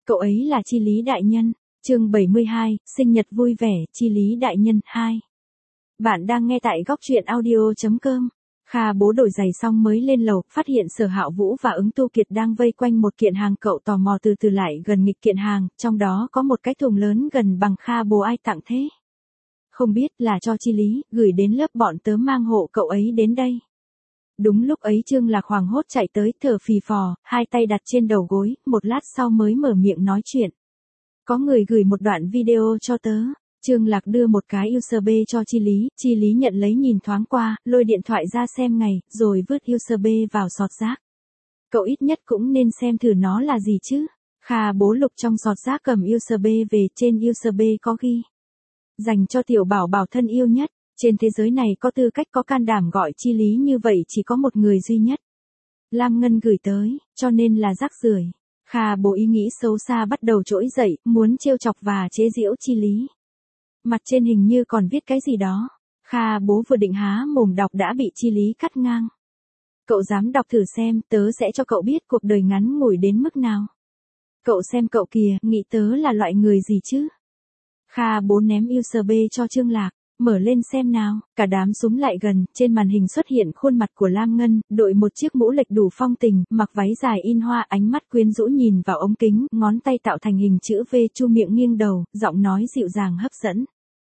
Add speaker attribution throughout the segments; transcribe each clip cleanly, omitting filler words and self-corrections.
Speaker 1: Cậu ấy là Chi Lý đại nhân. Chương 72, sinh nhật vui vẻ, Chi Lý đại nhân 2. Bạn đang nghe tại góc truyện audio.com. Kha Bố đổi giày xong mới lên lầu, phát hiện Sở Hạo Vũ và Ứng Tu Kiệt đang vây quanh một kiện hàng, cậu tò mò từ từ lại gần nghịch kiện hàng, trong đó có một cái thùng lớn gần bằng. Kha Bố ai tặng thế? Không biết, là cho Chi Lý, gửi đến lớp bọn tớ mang hộ cậu ấy đến đây. Đúng lúc ấy Trương Lạc hoảng hốt chạy tới, thở phì phò, hai tay đặt trên đầu gối, một lát sau mới mở miệng nói chuyện. Có người gửi một đoạn video cho tớ. Trương Lạc đưa một cái USB cho Chi Lý nhận lấy nhìn thoáng qua, lôi điện thoại ra xem ngay, rồi vứt USB vào sọt rác. Cậu ít nhất cũng nên xem thử nó là gì chứ. Kha Bố lục trong sọt rác cầm USB về, trên USB có ghi. Dành cho tiểu bảo bảo thân yêu nhất. Trên thế giới này có tư cách có can đảm gọi Chi Lý như vậy chỉ có một người duy nhất. Lam Ngân gửi tới, cho nên là rác rưởi. Kha Bố ý nghĩ xấu xa bắt đầu trỗi dậy, muốn trêu chọc và chế giễu Chi Lý. Mặt trên hình như còn viết cái gì đó. Kha Bố vừa định há mồm đọc đã bị Chi Lý cắt ngang. Cậu dám đọc thử xem, tớ sẽ cho cậu biết cuộc đời ngắn ngủi đến mức nào. Cậu xem cậu kìa, nghĩ tớ là loại người gì chứ? Kha Bố ném USB cho Trương Lạc. Mở lên xem nào, cả đám súng lại gần, trên màn hình xuất hiện khuôn mặt của Lam Ngân, đội một chiếc mũ lệch đủ phong tình, mặc váy dài in hoa, ánh mắt quyến rũ nhìn vào ống kính, ngón tay tạo thành hình chữ V, chu miệng nghiêng đầu, giọng nói dịu dàng hấp dẫn.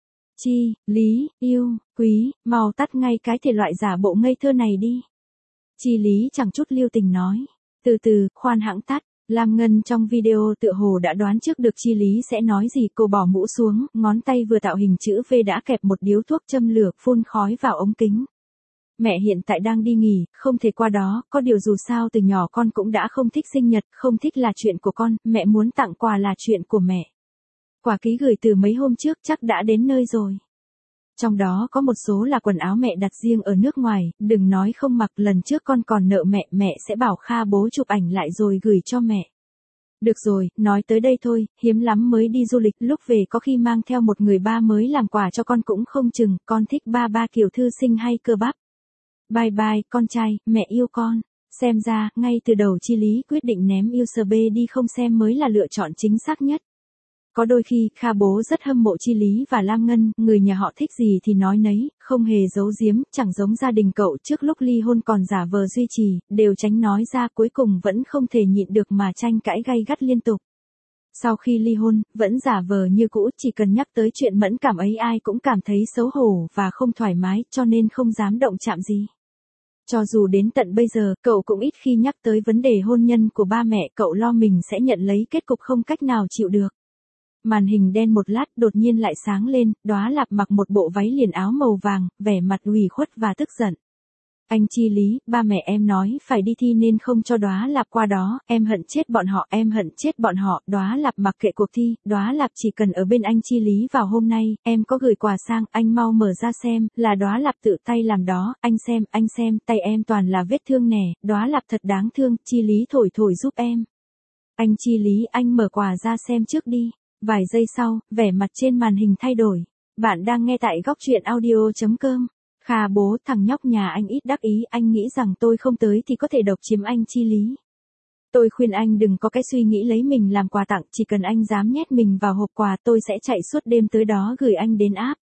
Speaker 1: Chi, Lý, yêu, quý, mau tắt ngay cái thể loại giả bộ ngây thơ này đi. Chi Lý chẳng chút lưu tình nói. Từ từ, khoan hãng tắt. Lam Ngân trong video tựa hồ đã đoán trước được Chi Lý sẽ nói gì, cô bỏ mũ xuống, ngón tay vừa tạo hình chữ V đã kẹp một điếu thuốc châm lửa, phun khói vào ống kính. Mẹ hiện tại đang đi nghỉ, không thể qua đó, có điều dù sao từ nhỏ con cũng đã không thích sinh nhật, không thích là chuyện của con, mẹ muốn tặng quà là chuyện của mẹ. Quà ký gửi từ mấy hôm trước chắc đã đến nơi rồi. Trong đó có một số là quần áo mẹ đặt riêng ở nước ngoài, đừng nói không mặc, lần trước con còn nợ mẹ, mẹ sẽ bảo Kha Bố chụp ảnh lại rồi gửi cho mẹ. Được rồi, nói tới đây thôi, hiếm lắm mới đi du lịch, lúc về có khi mang theo một người ba mới làm quà cho con cũng không chừng, con thích ba kiểu thư sinh hay cơ bắp. Bye bye, con trai, mẹ yêu con. Xem ra, ngay từ đầu Chi Lý quyết định ném USB đi không xem mới là lựa chọn chính xác nhất. Có đôi khi, Kha Bố rất hâm mộ Chi Lý và Lam Ngân, người nhà họ thích gì thì nói nấy, không hề giấu giếm, chẳng giống gia đình cậu trước lúc ly hôn còn giả vờ duy trì, đều tránh nói ra, cuối cùng vẫn không thể nhịn được mà tranh cãi gay gắt liên tục. Sau khi ly hôn, vẫn giả vờ như cũ, chỉ cần nhắc tới chuyện mẫn cảm ấy ai cũng cảm thấy xấu hổ và không thoải mái, cho nên không dám động chạm gì. Cho dù đến tận bây giờ, cậu cũng ít khi nhắc tới vấn đề hôn nhân của ba mẹ, cậu lo mình sẽ nhận lấy kết cục không cách nào chịu được. Màn hình đen một lát đột nhiên lại sáng lên, Đóa Lạp mặc một bộ váy liền áo màu vàng, vẻ mặt ủy khuất và tức giận. Anh Chi Lý, ba mẹ em nói phải đi thi nên không cho Đóa Lạp qua đó, em hận chết bọn họ, em hận chết bọn họ. Đóa Lạp mặc kệ cuộc thi, Đóa Lạp chỉ cần ở bên anh Chi Lý vào hôm nay, em có gửi quà sang, anh mau mở ra xem, là Đóa Lạp tự tay làm đó, anh xem, tay em toàn là vết thương nè, Đóa Lạp thật đáng thương, Chi Lý thổi giúp em. Anh Chi Lý, anh mở quà ra xem trước đi. Vài giây sau, vẻ mặt trên màn hình thay đổi. Bạn đang nghe tại góc truyện audio.com. Kha Bố, thằng nhóc nhà anh ít đắc ý, anh nghĩ rằng tôi không tới thì có thể độc chiếm anh Chi Lý. Tôi khuyên anh đừng có cái suy nghĩ lấy mình làm quà tặng, chỉ cần anh dám nhét mình vào hộp quà tôi sẽ chạy suốt đêm tới đó gửi anh đến áp.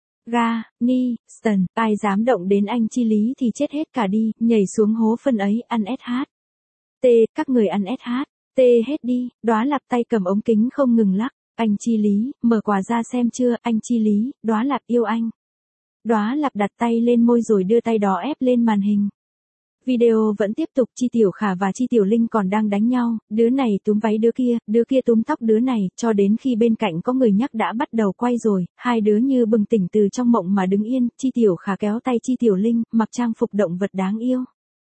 Speaker 1: Ga, Ni, Ston, ai dám động đến anh Chi Lý thì chết hết cả đi, nhảy xuống hố phân ấy, ăn SH. T, các người ăn SH. T hết đi, Đóa Lạp tay cầm ống kính không ngừng lắc. Anh Chi Lý, mở quà ra xem chưa, anh Chi Lý, Đóa Lạp yêu anh. Đóa Lạp đặt tay lên môi rồi đưa tay đó ép lên màn hình. Video vẫn tiếp tục, Chi Tiểu Khả và Chi Tiểu Linh còn đang đánh nhau, đứa này túm váy đứa kia túm tóc đứa này, cho đến khi bên cạnh có người nhắc đã bắt đầu quay rồi, hai đứa như bừng tỉnh từ trong mộng mà đứng yên, Chi Tiểu Khả kéo tay Chi Tiểu Linh, mặc trang phục động vật đáng yêu.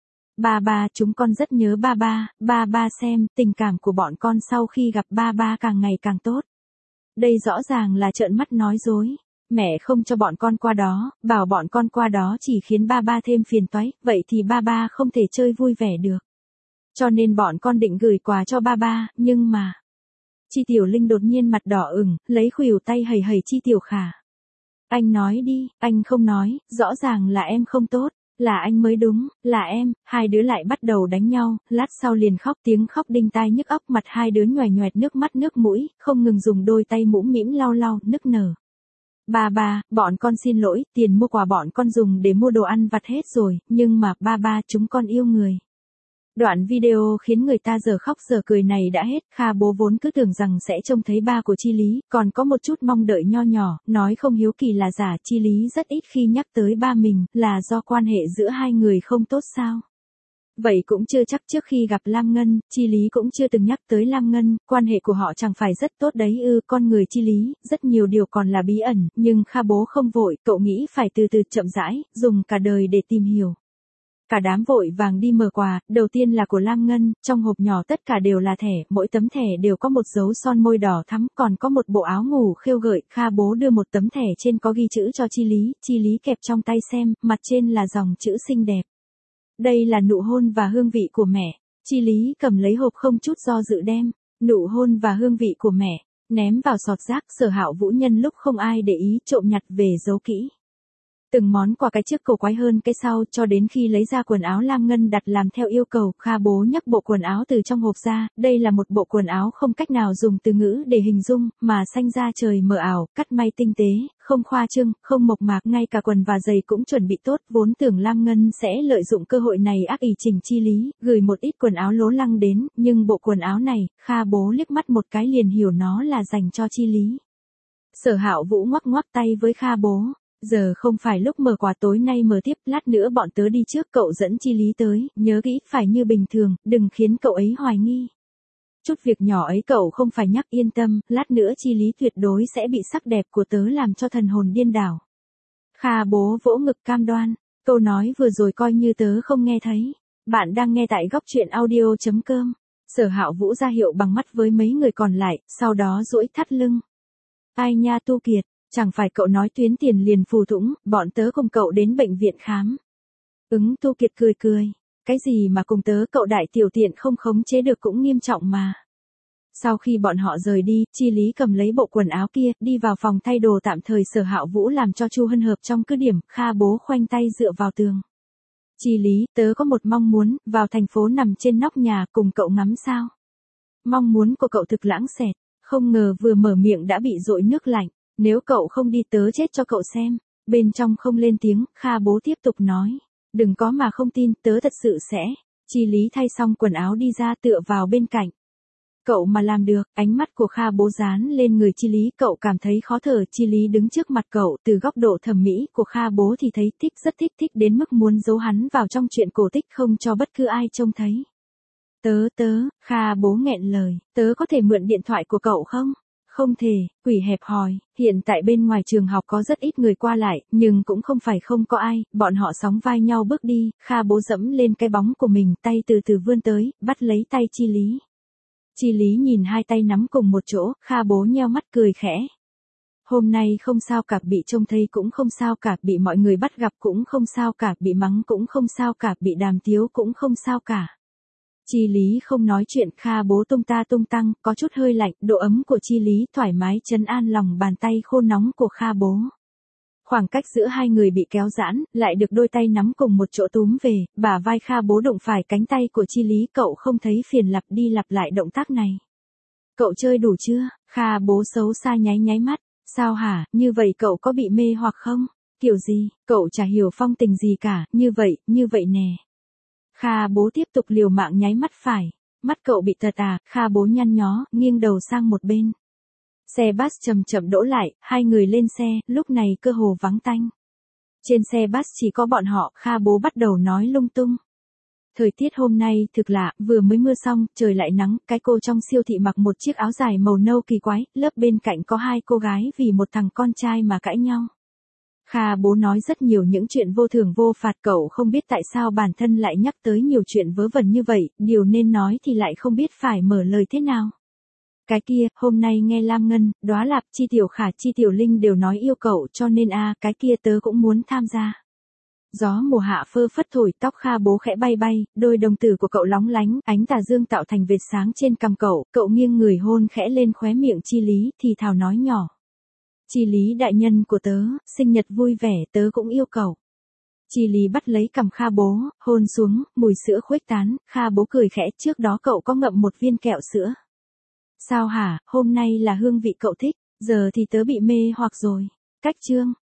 Speaker 1: Ba, chúng con rất nhớ ba xem, tình cảm của bọn con sau khi gặp ba càng ngày càng tốt. Đây rõ ràng là trợn mắt nói dối. Mẹ không cho bọn con qua đó, bảo bọn con qua đó chỉ khiến ba thêm phiền toái, vậy thì ba không thể chơi vui vẻ được. Cho nên bọn con định gửi quà cho ba, nhưng mà... Chi Tiểu Linh đột nhiên mặt đỏ ửng, lấy khuỷu tay hầy Chi Tiểu Khả. Anh nói đi, anh không nói, rõ ràng là em không tốt. Là anh mới đúng, là em, hai đứa lại bắt đầu đánh nhau, lát sau liền khóc, tiếng khóc đinh tai nhức óc, mặt hai đứa nhoẻn nhoẹt nước mắt nước mũi, không ngừng dùng đôi tay mũm mĩm lau lau, nức nở. Ba, bọn con xin lỗi, tiền mua quà bọn con dùng để mua đồ ăn vặt hết rồi, nhưng mà ba, chúng con yêu người. Đoạn video khiến người ta giờ khóc giờ cười này đã hết, Kha bố vốn cứ tưởng rằng sẽ trông thấy ba của Chi Lý, còn có một chút mong đợi nho nhỏ, nói không hiếu kỳ là giả. Chi Lý rất ít khi nhắc tới ba mình, là do quan hệ giữa hai người không tốt sao? Vậy cũng chưa chắc, trước khi gặp Lam Ngân, Chi Lý cũng chưa từng nhắc tới Lam Ngân, quan hệ của họ chẳng phải rất tốt đấy ư. Con người Chi Lý, rất nhiều điều còn là bí ẩn, nhưng Kha bố không vội, cậu nghĩ phải từ từ chậm rãi, dùng cả đời để tìm hiểu. Cả đám vội vàng đi mở quà, đầu tiên là của Lam Ngân, trong hộp nhỏ tất cả đều là thẻ, mỗi tấm thẻ đều có một dấu son môi đỏ thắm, còn có một bộ áo ngủ khêu gợi. Kha bố đưa một tấm thẻ trên có ghi chữ cho Chi Lý kẹp trong tay xem, mặt trên là dòng chữ xinh đẹp. Đây là nụ hôn và hương vị của mẹ. Chi Lý cầm lấy hộp không chút do dự đem, nụ hôn và hương vị của mẹ, ném vào sọt rác. Sở Hạo Vũ nhân lúc không ai để ý trộm nhặt về giấu kỹ. Từng món quà cái trước cổ quái hơn cái sau, cho đến khi lấy ra quần áo Lam Ngân đặt làm theo yêu cầu. Kha bố nhấc bộ quần áo từ trong hộp ra, đây là một bộ quần áo không cách nào dùng từ ngữ để hình dung, mà xanh da trời mờ ảo, cắt may tinh tế, không khoa trương, không mộc mạc, ngay cả quần và giày cũng chuẩn bị tốt. Vốn tưởng Lam Ngân sẽ lợi dụng cơ hội này ác ỷ chỉnh Chi Lý, gửi một ít quần áo lố lăng đến, nhưng bộ quần áo này, Kha bố liếc mắt một cái liền hiểu nó là dành cho Chi Lý. Sở Hạo Vũ ngoắc ngoắc tay với Kha bố. Giờ không phải lúc mở quà, tối nay mở tiếp, lát nữa bọn tớ đi trước, cậu dẫn Chi Lý tới, nhớ kỹ, phải như bình thường, đừng khiến cậu ấy hoài nghi. Chút việc nhỏ ấy cậu không phải nhắc, yên tâm, lát nữa Chi Lý tuyệt đối sẽ bị sắc đẹp của tớ làm cho thần hồn điên đảo. Kha bố vỗ ngực cam đoan, câu nói vừa rồi coi như tớ không nghe thấy. Bạn đang nghe tại góc truyện audio.com. Sở Hạo Vũ ra hiệu bằng mắt với mấy người còn lại, sau đó duỗi thắt lưng. Ai nha Tu Kiệt. Chẳng phải cậu nói tuyến tiền liền phù thủng, bọn tớ cùng cậu đến bệnh viện khám. Tu Kiệt cười cười. Cái gì mà cùng tớ, cậu đại tiểu tiện không khống chế được cũng nghiêm trọng mà. Sau khi bọn họ rời đi, Chi Lý cầm lấy bộ quần áo kia, đi vào phòng thay đồ tạm thời Sở Hạo Vũ làm cho Chu Hân Hợp trong cứ điểm. Kha bố khoanh tay dựa vào tường. Chi Lý, tớ có một mong muốn, vào thành phố nằm trên nóc nhà cùng cậu ngắm sao. Mong muốn của cậu thực lãng xẹt, không ngờ vừa mở miệng đã bị dội nước lạnh. Nếu cậu không đi tớ chết cho cậu xem. Bên trong không lên tiếng, Kha bố tiếp tục nói. Đừng có mà không tin, tớ thật sự sẽ. Chi Lý thay xong quần áo đi ra tựa vào bên cạnh. Cậu mà làm được. Ánh mắt của Kha bố dán lên người Chi Lý, cậu cảm thấy khó thở. Chi Lý đứng trước mặt cậu, từ góc độ thẩm mỹ của Kha bố thì thấy thích, rất thích đến mức muốn giấu hắn vào trong chuyện cổ tích không cho bất cứ ai trông thấy. Kha bố nghẹn lời, tớ có thể mượn điện thoại của cậu không? Không thể, quỷ hẹp hòi, hiện tại bên ngoài trường học có rất ít người qua lại, nhưng cũng không phải không có ai, bọn họ sóng vai nhau bước đi, Kha bố dẫm lên cái bóng của mình, tay từ từ vươn tới, bắt lấy tay Chi Lý. Chi Lý nhìn hai tay nắm cùng một chỗ, Kha bố nheo mắt cười khẽ. Hôm nay không sao cả, bị trông thấy cũng không sao cả, bị mọi người bắt gặp cũng không sao cả, bị mắng cũng không sao cả, bị đàm tiếu cũng không sao cả. Chi Lý không nói chuyện, Kha bố tung ta tung tăng, có chút hơi lạnh, độ ấm của Chi Lý thoải mái trấn an lòng bàn tay khô nóng của Kha bố. Khoảng cách giữa hai người bị kéo giãn, lại được đôi tay nắm cùng một chỗ túm về, bả vai Kha bố đụng phải cánh tay của Chi Lý, cậu không thấy phiền lặp đi lặp lại động tác này. Cậu chơi đủ chưa? Kha bố xấu xa nháy mắt. Sao hả, như vậy cậu có bị mê hoặc không? Kiểu gì, cậu chả hiểu phong tình gì cả, như vậy nè. Kha bố tiếp tục liều mạng nháy mắt phải. Mắt cậu bị tật à? Kha bố nhăn nhó, nghiêng đầu sang một bên. Xe bus chậm đỗ lại, hai người lên xe, lúc này cơ hồ vắng tanh. Trên xe bus chỉ có bọn họ, Kha bố bắt đầu nói lung tung. Thời tiết hôm nay thực lạ, vừa mới mưa xong, trời lại nắng, cái cô trong siêu thị mặc một chiếc áo dài màu nâu kỳ quái, lớp bên cạnh có hai cô gái vì một thằng con trai mà cãi nhau. Kha bố nói rất nhiều những chuyện vô thưởng vô phạt, cậu không biết tại sao bản thân lại nhắc tới nhiều chuyện vớ vẩn như vậy, điều nên nói thì lại không biết phải mở lời thế nào. Cái kia, hôm nay nghe Lam Ngân, Đóa Lạp, Chi Tiểu Khả, Chi Tiểu Linh đều nói yêu cậu, cho nên cái kia tớ cũng muốn tham gia. Gió mùa hạ phơ phất thổi, tóc Kha bố khẽ bay, đôi đồng tử của cậu lóng lánh, ánh tà dương tạo thành vệt sáng trên cằm cậu nghiêng người hôn khẽ lên khóe miệng Chi Lý, thì thào nói nhỏ. Chi Lý đại nhân của tớ, sinh nhật vui vẻ, tớ cũng yêu cậu. Chi Lý bắt lấy cằm Kha bố, hôn xuống, mùi sữa khuếch tán, Kha bố cười khẽ, trước đó cậu có ngậm một viên kẹo sữa. Sao hả, hôm nay là hương vị cậu thích, giờ thì tớ bị mê hoặc rồi. Cách chương